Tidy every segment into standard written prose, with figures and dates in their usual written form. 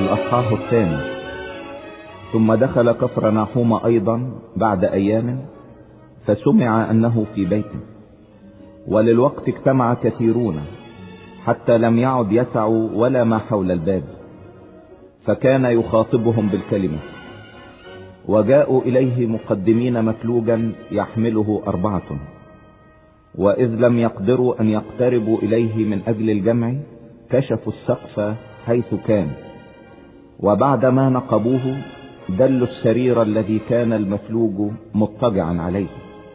الأصحاح الثاني. ثم دخل كفرناحوم أيضا بعد أيام، فسمع أنه في بيته، وللوقت اجتمع كثيرون حتى لم يعد يسعوا ولا ما حول الباب، فكان يخاطبهم بالكلمة. وجاءوا إليه مقدمين مفلوجا يحمله 4، وإذ لم يقدروا أن يقتربوا إليه من أجل الجمع، كشفوا السقف حيث كان، وبعدما نقبوه دلوا السرير الذي كان المفلوج مضطجعا عليه.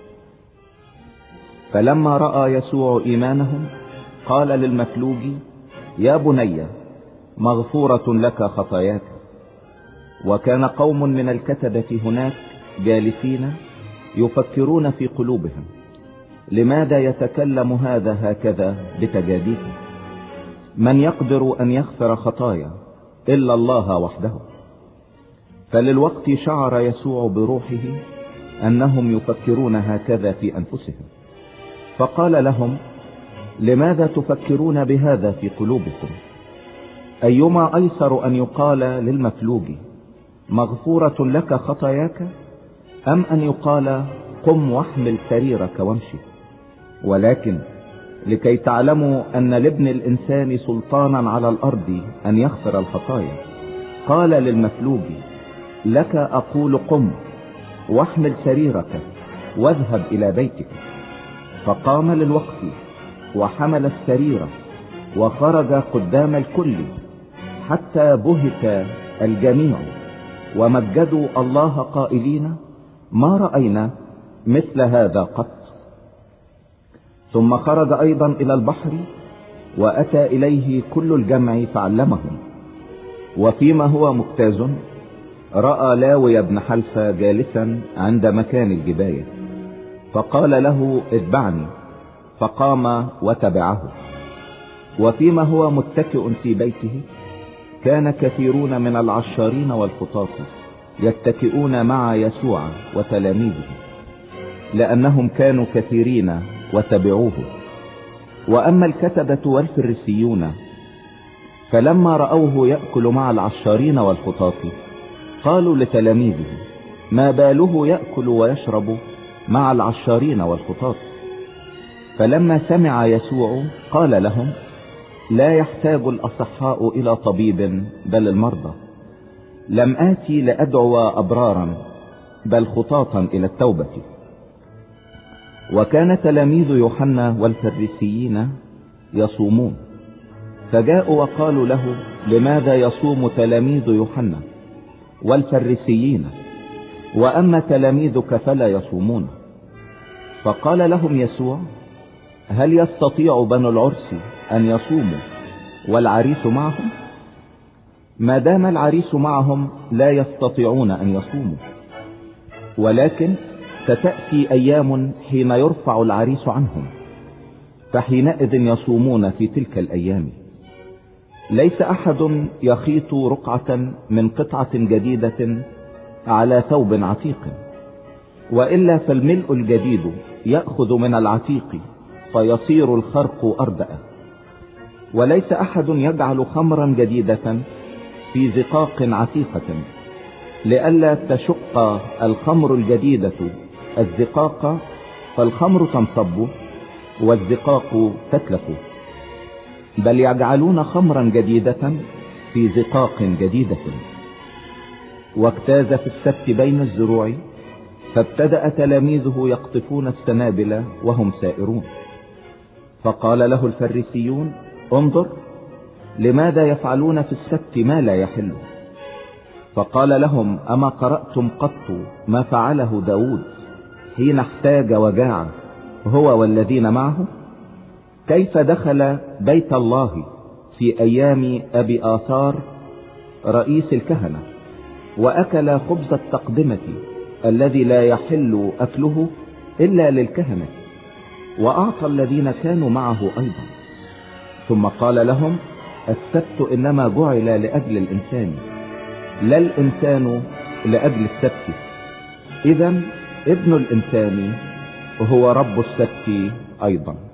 فلما رأى يسوع إيمانهم قال للمفلوج: يا بني، مغفورة لك خطاياك. وكان قوم من الكتبة هناك جالسين يفكرون في قلوبهم: لماذا يتكلم هذا هكذا بتجاديف؟ من يقدر أن يغفر خطايا إلا الله وحده؟ فللوقت شعر يسوع بروحه أنهم يفكرون هكذا في أنفسهم، فقال لهم: لماذا تفكرون بهذا في قلوبكم؟ أيما أيسر أن يقال للمفلوج: مغفورة لك خطاياك، أم أن يقال: قم واحمل سريرك وامشي؟ ولكن لكي تعلموا أن لابن الإنسان سلطانا على الأرض أن يغفر الخطايا، قال للمفلوج: لك أقول قم واحمل سريرك واذهب إلى بيتك. فقام للوقت وحمل السرير وخرج قدام الكل، حتى بهت الجميع ومجدوا الله قائلين: ما رأينا مثل هذا قط. ثم خرج أيضا إلى البحر، وأتى إليه كل الجمع فعلمهم. وفيما هو مجتاز رأى لاوي بن حلفة جالسا عند مكان الجباية، فقال له: اتبعني، فقام وتبعه. وفيما هو متكئ في بيته، كان كثيرون من العشارين والخطاة يتكئون مع يسوع وتلاميذه، لأنهم كانوا كثيرين وتبعوه. وأما الكتبة والفريسيون فلما رأوه يأكل مع العشارين والخطاة، قالوا لتلاميذه: ما باله يأكل ويشرب مع العشارين والخطاة؟ فلما سمع يسوع قال لهم: لا يحتاج الأصحاء إلى طبيب بل المرضى. لم آتي لأدعو أبرارا بل خطاة إلى التوبة. وكان تلاميذ يوحنا والفريسيين يصومون، فجاءوا وقالوا له: لماذا يصوم تلاميذ يوحنا والفريسيين وأما تلاميذك فلا يصومون؟ فقال لهم يسوع: هل يستطيع بنو العرس أن يصوموا والعريس معهم؟ ما دام العريس معهم لا يستطيعون أن يصوموا. ولكن ستأتي أيام حين يرفع العريس عنهم، فحينئذ يصومون في تلك الأيام. ليس أحد يخيط رقعة من قطعة جديدة على ثوب عتيق، وإلا فالملء الجديد يأخذ من العتيق فيصير الخرق أردأ. وليس أحد يجعل خمرا جديدة في زقاق عتيقة، لئلا تشق الخمر الجديدة الزقاق فالخمر تنصب والزقاق تتلف، بل يجعلون خمرا جديدة في زقاق جديدة. واجتاز في السبت بين الزروع، فابتدأ تلاميذه يقطفون السنابل وهم سائرون. فقال له الفريسيون: انظر، لماذا يفعلون في السبت ما لا يحل؟ فقال لهم: أما قرأتم قط ما فعله داود حين احتاج وجاع هو والذين معه؟ كيف دخل بيت الله في أيام أبي آثار رئيس الكهنة، وأكل خبز التقدمة الذي لا يحل أكله إلا للكهنة، وأعطى الذين كانوا معه أيضا. ثم قال لهم: السبت إنما جعل لأجل الإنسان، لا الإنسان لأجل السبت. إذن ابن الإنسان هو رب السبت أيضا.